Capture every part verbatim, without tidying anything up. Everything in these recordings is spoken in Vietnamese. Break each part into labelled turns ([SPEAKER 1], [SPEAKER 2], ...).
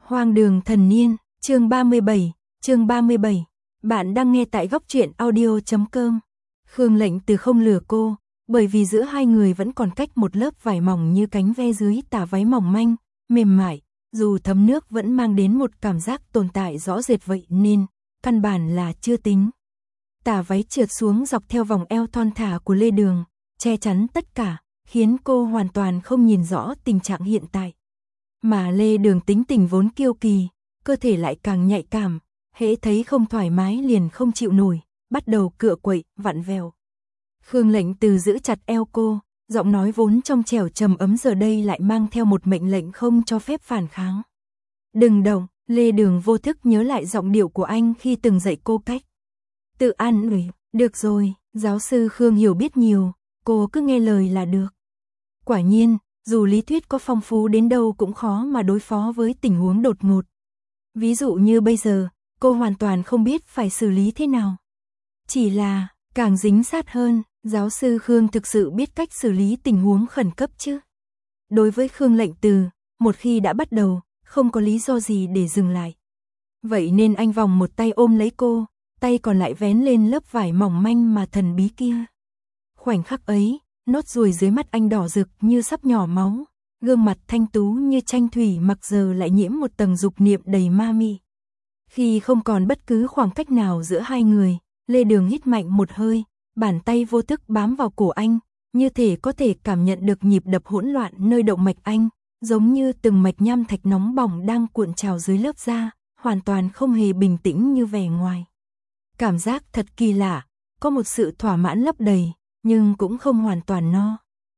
[SPEAKER 1] Hoang đường thần niên, chương ba mươi bảy, chương ba mươi bảy. Bạn đang nghe tại góc truyện audio chấm com. Khương Lệnh Từ không lừa cô, bởi vì giữa hai người vẫn còn cách một lớp vải mỏng như cánh ve dưới tà váy mỏng manh, mềm mại, dù thấm nước vẫn mang đến một cảm giác tồn tại rõ rệt vậy nên, căn bản là chưa tính. Tà váy trượt xuống dọc theo vòng eo thon thả của Lê Đường, che chắn tất cả, khiến cô hoàn toàn không nhìn rõ tình trạng hiện tại. Mà Lê Đường tính tình vốn kiêu kỳ, cơ thể lại càng nhạy cảm, hễ thấy không thoải mái liền không chịu nổi, bắt đầu cựa quậy, vặn vẹo. Khương Lệnh Từ giữ chặt eo cô, giọng nói vốn trong trẻo trầm ấm giờ đây lại mang theo một mệnh lệnh không cho phép phản kháng. Đừng động, Lê Đường vô thức nhớ lại giọng điệu của anh khi từng dạy cô cách tự an ủi. Được rồi, giáo sư Khương hiểu biết nhiều, cô cứ nghe lời là được. Quả nhiên, dù lý thuyết có phong phú đến đâu cũng khó mà đối phó với tình huống đột ngột. Ví dụ như bây giờ, cô hoàn toàn không biết phải xử lý thế nào. Chỉ là, càng dính sát hơn, giáo sư Khương thực sự biết cách xử lý tình huống khẩn cấp chứ. Đối với Khương Lệnh Từ, một khi đã bắt đầu, không có lý do gì để dừng lại. Vậy nên anh vòng một tay ôm lấy cô, tay còn lại vén lên lớp vải mỏng manh mà thần bí kia. Khoảnh khắc ấy, nốt ruồi dưới mắt anh đỏ rực như sắp nhỏ máu, gương mặt thanh tú như tranh thủy mặc giờ lại nhiễm một tầng dục niệm đầy ma mị. Khi không còn bất cứ khoảng cách nào giữa hai người, Lê Đường hít mạnh một hơi, bàn tay vô thức bám vào cổ anh, như thể có thể cảm nhận được nhịp đập hỗn loạn nơi động mạch anh, giống như từng mạch nham thạch nóng bỏng đang cuộn trào dưới lớp da, hoàn toàn không hề bình tĩnh như vẻ ngoài. Cảm giác thật kỳ lạ, có một sự thỏa mãn lấp đầy, nhưng cũng không hoàn toàn no.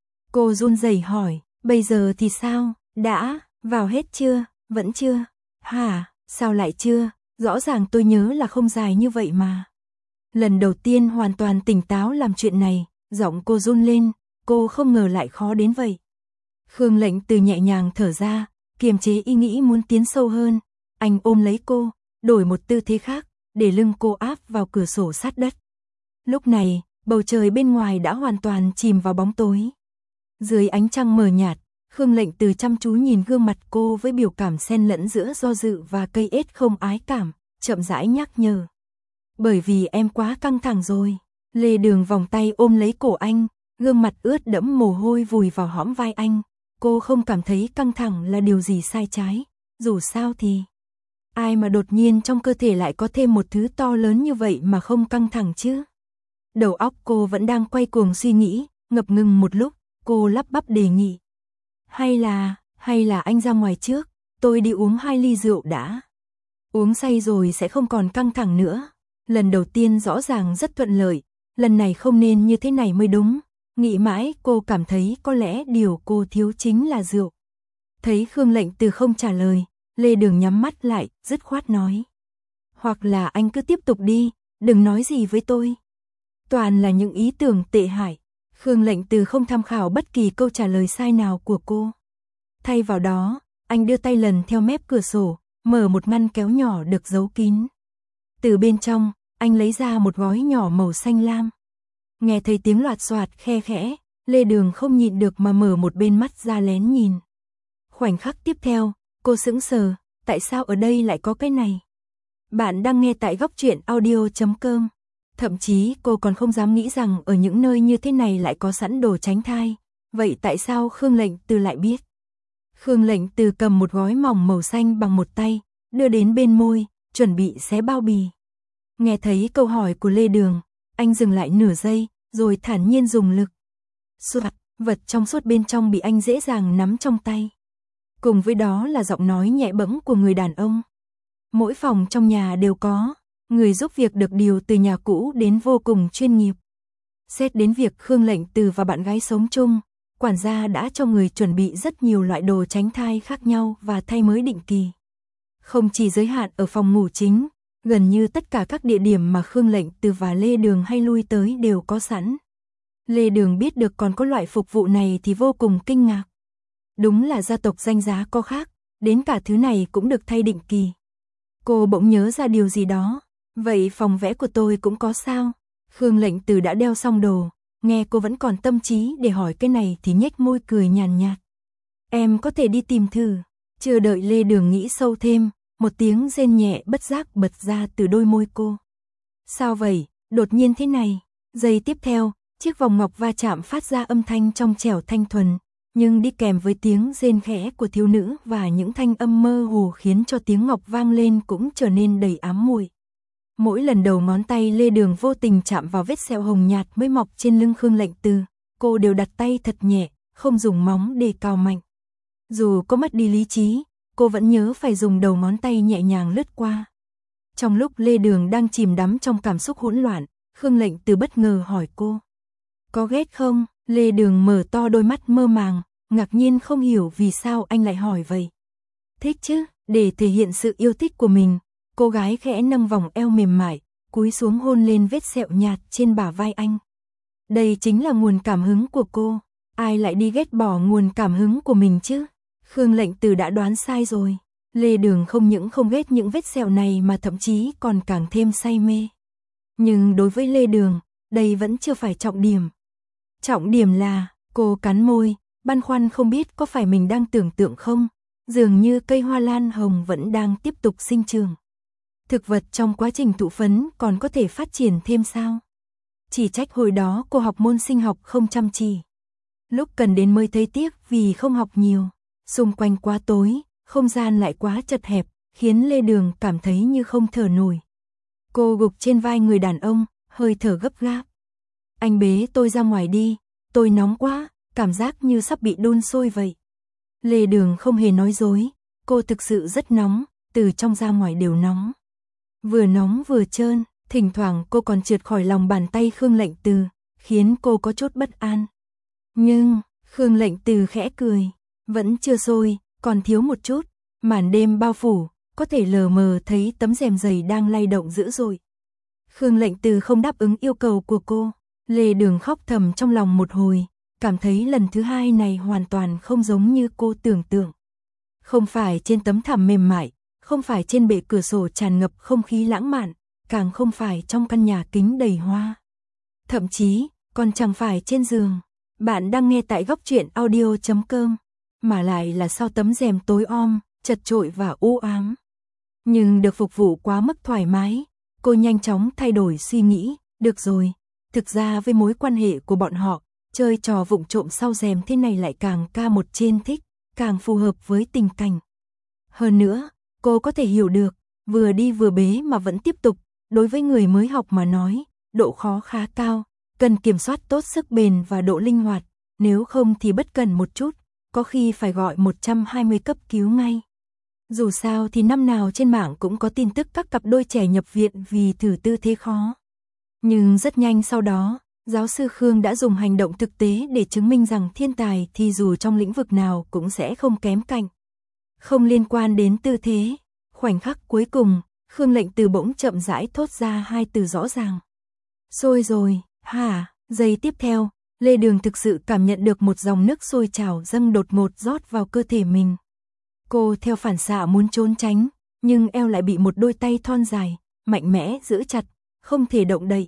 [SPEAKER 1] Cô run rẩy hỏi, bây giờ thì sao, đã, vào hết chưa, vẫn chưa, hả, sao lại chưa, rõ ràng tôi nhớ là không dài như vậy mà. Lần đầu tiên hoàn toàn tỉnh táo làm chuyện này, giọng cô run lên, cô không ngờ lại khó đến vậy. Khương Lệnh Từ nhẹ nhàng thở ra, kiềm chế ý nghĩ muốn tiến sâu hơn, anh ôm lấy cô, đổi một tư thế khác, để lưng cô áp vào cửa sổ sát đất. Lúc này, bầu trời bên ngoài đã hoàn toàn chìm vào bóng tối. Dưới ánh trăng mờ nhạt, Khương Lệnh Từ chăm chú nhìn gương mặt cô với biểu cảm xen lẫn giữa do dự và cây ết không ái cảm, chậm rãi nhắc nhở. Bởi vì em quá căng thẳng rồi. Lê Đường vòng tay ôm lấy cổ anh, gương mặt ướt đẫm mồ hôi vùi vào hõm vai anh. Cô không cảm thấy căng thẳng là điều gì sai trái, dù sao thì ai mà đột nhiên trong cơ thể lại có thêm một thứ to lớn như vậy mà không căng thẳng chứ. Đầu óc cô vẫn đang quay cuồng suy nghĩ, ngập ngừng một lúc, cô lắp bắp đề nghị. Hay là, hay là anh ra ngoài trước, tôi đi uống hai ly rượu đã. Uống say rồi sẽ không còn căng thẳng nữa. Lần đầu tiên rõ ràng rất thuận lợi, lần này không nên như thế này mới đúng. Nghĩ mãi cô cảm thấy có lẽ điều cô thiếu chính là rượu. Thấy Khương Lệnh Từ không trả lời, Lê Đường nhắm mắt lại, dứt khoát nói. Hoặc là anh cứ tiếp tục đi, đừng nói gì với tôi. Toàn là những ý tưởng tệ hại. Khương Lệnh Từ không tham khảo bất kỳ câu trả lời sai nào của cô. Thay vào đó, anh đưa tay lần theo mép cửa sổ, mở một ngăn kéo nhỏ được giấu kín. Từ bên trong, anh lấy ra một gói nhỏ màu xanh lam. Nghe thấy tiếng loạt soạt khe khẽ, Lê Đường không nhịn được mà mở một bên mắt ra lén nhìn. Khoảnh khắc tiếp theo, cô sững sờ, tại sao ở đây lại có cái này? Bạn đang nghe tại góc truyện audio chấm com. Thậm chí cô còn không dám nghĩ rằng ở những nơi như thế này lại có sẵn đồ tránh thai. Vậy tại sao Khương Lệnh Từ lại biết? Khương Lệnh Từ cầm một gói mỏng màu xanh bằng một tay, đưa đến bên môi, chuẩn bị xé bao bì. Nghe thấy câu hỏi của Lê Đường, anh dừng lại nửa giây, rồi thản nhiên dùng lực. Soạt, vật trong suốt bên trong bị anh dễ dàng nắm trong tay. Cùng với đó là giọng nói nhẹ bẫng của người đàn ông. Mỗi phòng trong nhà đều có, người giúp việc được điều từ nhà cũ đến vô cùng chuyên nghiệp. Xét đến việc Khương Lệnh Từ và bạn gái sống chung, quản gia đã cho người chuẩn bị rất nhiều loại đồ tránh thai khác nhau và thay mới định kỳ. Không chỉ giới hạn ở phòng ngủ chính, gần như tất cả các địa điểm mà Khương Lệnh Từ và Lê Đường hay lui tới đều có sẵn. Lê Đường biết được còn có loại phục vụ này thì vô cùng kinh ngạc. Đúng là gia tộc danh giá có khác, đến cả thứ này cũng được thay định kỳ. Cô bỗng nhớ ra điều gì đó. Vậy phòng vẽ của tôi cũng có sao? Khương Lệnh Từ đã đeo xong đồ, nghe cô vẫn còn tâm trí để hỏi cái này thì nhếch môi cười nhàn nhạt. Em có thể đi tìm thử. Chưa đợi Lê Đường nghĩ sâu thêm, một tiếng rên nhẹ bất giác bật ra từ đôi môi cô. Sao vậy, đột nhiên thế này? Giây tiếp theo, chiếc vòng ngọc va chạm phát ra âm thanh trong trẻo thanh thuần, nhưng đi kèm với tiếng rên khẽ của thiếu nữ và những thanh âm mơ hồ khiến cho tiếng ngọc vang lên cũng trở nên đầy ám muội. Mỗi lần đầu ngón tay Lê Đường vô tình chạm vào vết sẹo hồng nhạt mới mọc trên lưng Khương Lệnh Từ, cô đều đặt tay thật nhẹ, không dùng móng để cào mạnh. Dù có mất đi lý trí, cô vẫn nhớ phải dùng đầu ngón tay nhẹ nhàng lướt qua. Trong lúc Lê Đường đang chìm đắm trong cảm xúc hỗn loạn, Khương Lệnh Từ bất ngờ hỏi cô. Có ghét không? Lê Đường mở to đôi mắt mơ màng, ngạc nhiên không hiểu vì sao anh lại hỏi vậy. Thích chứ, để thể hiện sự yêu thích của mình, cô gái khẽ nâng vòng eo mềm mại, cúi xuống hôn lên vết sẹo nhạt trên bả vai anh. Đây chính là nguồn cảm hứng của cô, ai lại đi ghét bỏ nguồn cảm hứng của mình chứ? Khương Lệnh Từ đã đoán sai rồi. Lê Đường không những không ghét những vết sẹo này mà thậm chí còn càng thêm say mê. Nhưng đối với Lê Đường, đây vẫn chưa phải trọng điểm. Trọng điểm là, cô cắn môi, băn khoăn không biết có phải mình đang tưởng tượng không, dường như cây hoa lan hồng vẫn đang tiếp tục sinh trưởng. Thực vật trong quá trình thụ phấn còn có thể phát triển thêm sao? Chỉ trách hồi đó cô học môn sinh học không chăm chỉ. Lúc cần đến mới thấy tiếc vì không học nhiều, xung quanh quá tối, không gian lại quá chật hẹp, khiến Lê Đường cảm thấy như không thở nổi. Cô gục trên vai người đàn ông, hơi thở gấp gáp. Anh bế tôi ra ngoài đi, tôi nóng quá, cảm giác như sắp bị đun sôi vậy. Lê Đường không hề nói dối, cô thực sự rất nóng, từ trong ra ngoài đều nóng. Vừa nóng vừa trơn, thỉnh thoảng cô còn trượt khỏi lòng bàn tay Khương Lệnh Từ, khiến cô có chút bất an. Nhưng, Khương Lệnh Từ khẽ cười, vẫn chưa sôi, còn thiếu một chút, màn đêm bao phủ, có thể lờ mờ thấy tấm rèm dày đang lay động dữ dội. Khương Lệnh Từ không đáp ứng yêu cầu của cô, Lê Đường khóc thầm trong lòng một hồi, cảm thấy lần thứ hai này hoàn toàn không giống như cô tưởng tượng. Không phải trên tấm thảm mềm mại, không phải trên bệ cửa sổ tràn ngập không khí lãng mạn, càng không phải trong căn nhà kính đầy hoa. Thậm chí, còn chẳng phải trên giường. Bạn đang nghe tại góc truyện audio chấm com, mà lại là sau tấm rèm tối om, chật chội và u ám. Nhưng được phục vụ quá mức thoải mái, cô nhanh chóng thay đổi suy nghĩ, được rồi, thực ra với mối quan hệ của bọn họ, chơi trò vụng trộm sau rèm thế này lại càng ca một trên thích, càng phù hợp với tình cảnh. Hơn nữa, cô có thể hiểu được, vừa đi vừa bế mà vẫn tiếp tục, đối với người mới học mà nói, độ khó khá cao, cần kiểm soát tốt sức bền và độ linh hoạt, nếu không thì bất cẩn một chút, có khi phải gọi một trăm hai mươi cấp cứu ngay. Dù sao thì năm nào trên mạng cũng có tin tức các cặp đôi trẻ nhập viện vì thử tư thế khó. Nhưng rất nhanh sau đó, giáo sư Khương đã dùng hành động thực tế để chứng minh rằng thiên tài thì dù trong lĩnh vực nào cũng sẽ không kém cạnh. Không liên quan đến tư thế, khoảnh khắc cuối cùng, Khương Lệnh Từ bỗng chậm rãi thốt ra hai từ rõ ràng. Sôi rồi, hả? Giây tiếp theo, Lê Đường thực sự cảm nhận được một dòng nước sôi trào dâng đột ngột rót vào cơ thể mình. Cô theo phản xạ muốn trốn tránh, nhưng eo lại bị một đôi tay thon dài, mạnh mẽ giữ chặt, không thể động đậy.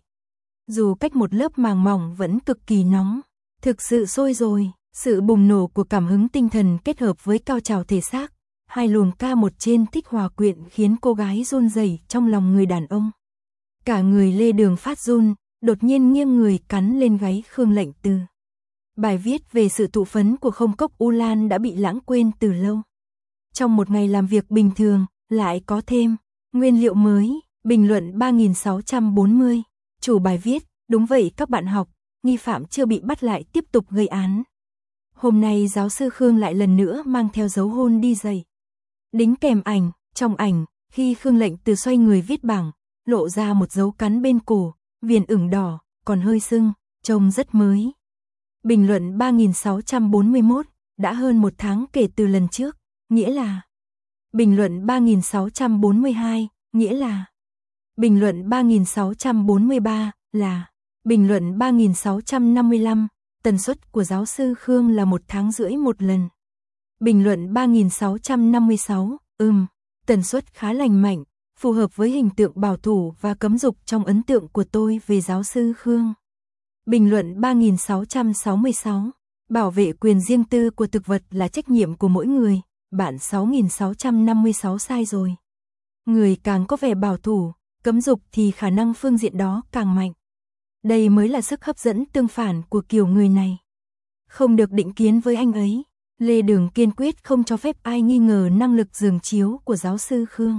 [SPEAKER 1] Dù cách một lớp màng mỏng vẫn cực kỳ nóng, thực sự sôi rồi, sự bùng nổ của cảm hứng tinh thần kết hợp với cao trào thể xác, hai luồng ca một trên thích hòa quyện khiến cô gái run rẩy trong lòng người đàn ông. Cả người Lê Đường phát run, đột nhiên nghiêng người cắn lên gáy Khương Lệnh Từ. Bài viết về sự thụ phấn của Không Cốc U Lan đã bị lãng quên từ lâu. Trong một ngày làm việc bình thường, lại có thêm nguyên liệu mới, bình luận ba nghìn sáu trăm bốn mươi. Chủ bài viết, đúng vậy các bạn học, nghi phạm chưa bị bắt lại tiếp tục gây án. Hôm nay giáo sư Khương lại lần nữa mang theo dấu hôn đi giày. Đính kèm ảnh, trong ảnh, khi Khương Lệnh Từ xoay người viết bảng, lộ ra một dấu cắn bên cổ, viền ửng đỏ, còn hơi sưng, trông rất mới. Bình luận ba nghìn sáu trăm bốn mươi mốt, đã hơn một tháng kể từ lần trước, nghĩa là. Bình luận ba nghìn sáu trăm bốn mươi hai, nghĩa là. Bình luận ba nghìn sáu trăm bốn mươi ba, là. Bình luận ba nghìn sáu trăm năm mươi lăm, tần suất của giáo sư Khương là một tháng rưỡi một lần. Bình luận ba nghìn sáu trăm năm mươi sáu, ừm, tần suất khá lành mạnh, phù hợp với hình tượng bảo thủ và cấm dục trong ấn tượng của tôi về giáo sư Khương. Bình luận ba nghìn sáu trăm sáu mươi sáu, bảo vệ quyền riêng tư của thực vật là trách nhiệm của mỗi người, bạn sáu nghìn sáu trăm năm mươi sáu sai rồi. Người càng có vẻ bảo thủ, cấm dục thì khả năng phương diện đó càng mạnh. Đây mới là sức hấp dẫn tương phản của kiểu người này. Không được định kiến với anh ấy, Lê Đường kiên quyết không cho phép ai nghi ngờ năng lực giường chiếu của giáo sư Khương.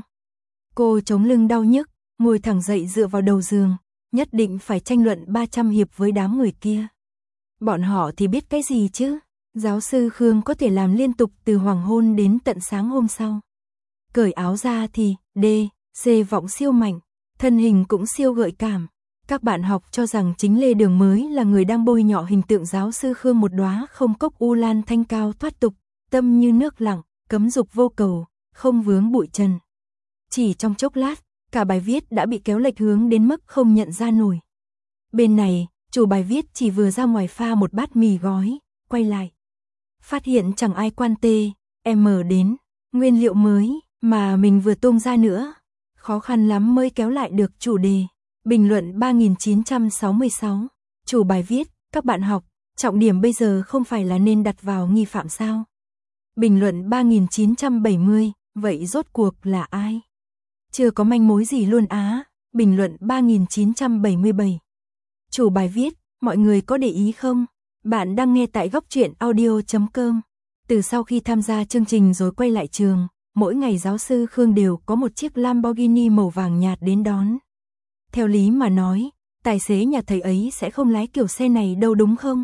[SPEAKER 1] Cô chống lưng đau nhức, ngồi thẳng dậy dựa vào đầu giường, nhất định phải tranh luận ba trăm hiệp với đám người kia. Bọn họ thì biết cái gì chứ? Giáo sư Khương có thể làm liên tục từ hoàng hôn đến tận sáng hôm sau. Cởi áo ra thì D, C vọng siêu mạnh, thân hình cũng siêu gợi cảm. Các bạn học cho rằng chính Lê Đường mới là người đang bôi nhọ hình tượng giáo sư Khương một đóa không cốc u lan thanh cao thoát tục, tâm như nước lặng, cấm dục vô cầu, không vướng bụi trần. Chỉ trong chốc lát, cả bài viết đã bị kéo lệch hướng đến mức không nhận ra nổi. Bên này, chủ bài viết chỉ vừa ra ngoài pha một bát mì gói, quay lại. Phát hiện chẳng ai quan tê, em đến, nguyên liệu mới, mà mình vừa tung ra nữa. Khó khăn lắm mới kéo lại được chủ đề. Bình luận ba nghìn chín trăm sáu mươi sáu. Chủ bài viết, các bạn học, trọng điểm bây giờ không phải là nên đặt vào nghi phạm sao? Bình luận ba nghìn chín trăm bảy mươi, vậy rốt cuộc là ai? Chưa có manh mối gì luôn á. Bình luận ba nghìn chín trăm bảy mươi bảy. Chủ bài viết, mọi người có để ý không? Bạn đang nghe tại góc truyện audio chấm com. Từ sau khi tham gia chương trình rồi quay lại trường, mỗi ngày giáo sư Khương đều có một chiếc Lamborghini màu vàng nhạt đến đón. Theo lý mà nói, tài xế nhà thầy ấy sẽ không lái kiểu xe này đâu đúng không?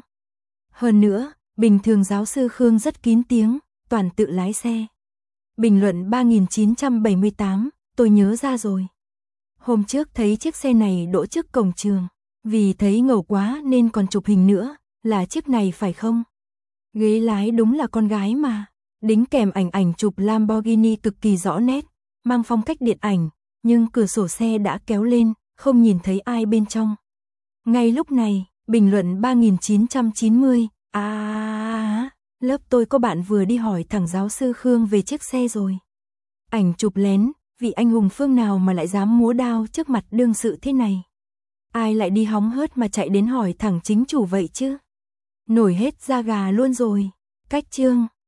[SPEAKER 1] Hơn nữa, bình thường giáo sư Khương rất kín tiếng, toàn tự lái xe. Bình luận ba nghìn chín trăm bảy mươi tám, tôi nhớ ra rồi. Hôm trước thấy chiếc xe này đỗ trước cổng trường, vì thấy ngầu quá nên còn chụp hình nữa, là chiếc này phải không? Ghế lái đúng là con gái mà, đính kèm ảnh ảnh chụp Lamborghini cực kỳ rõ nét, mang phong cách điện ảnh, nhưng cửa sổ xe đã kéo lên, không nhìn thấy ai bên trong. Ngay lúc này, bình luận ba nghìn chín trăm chín mươi, à, à, à, lớp tôi có bạn vừa đi hỏi thẳng giáo sư Khương về chiếc xe rồi. Ảnh chụp lén, vị anh hùng phương nào mà lại dám múa đao trước mặt đương sự thế này. Ai lại đi hóng hớt mà chạy đến hỏi thẳng chính chủ vậy chứ? Nổi hết da gà luôn rồi. Cách chương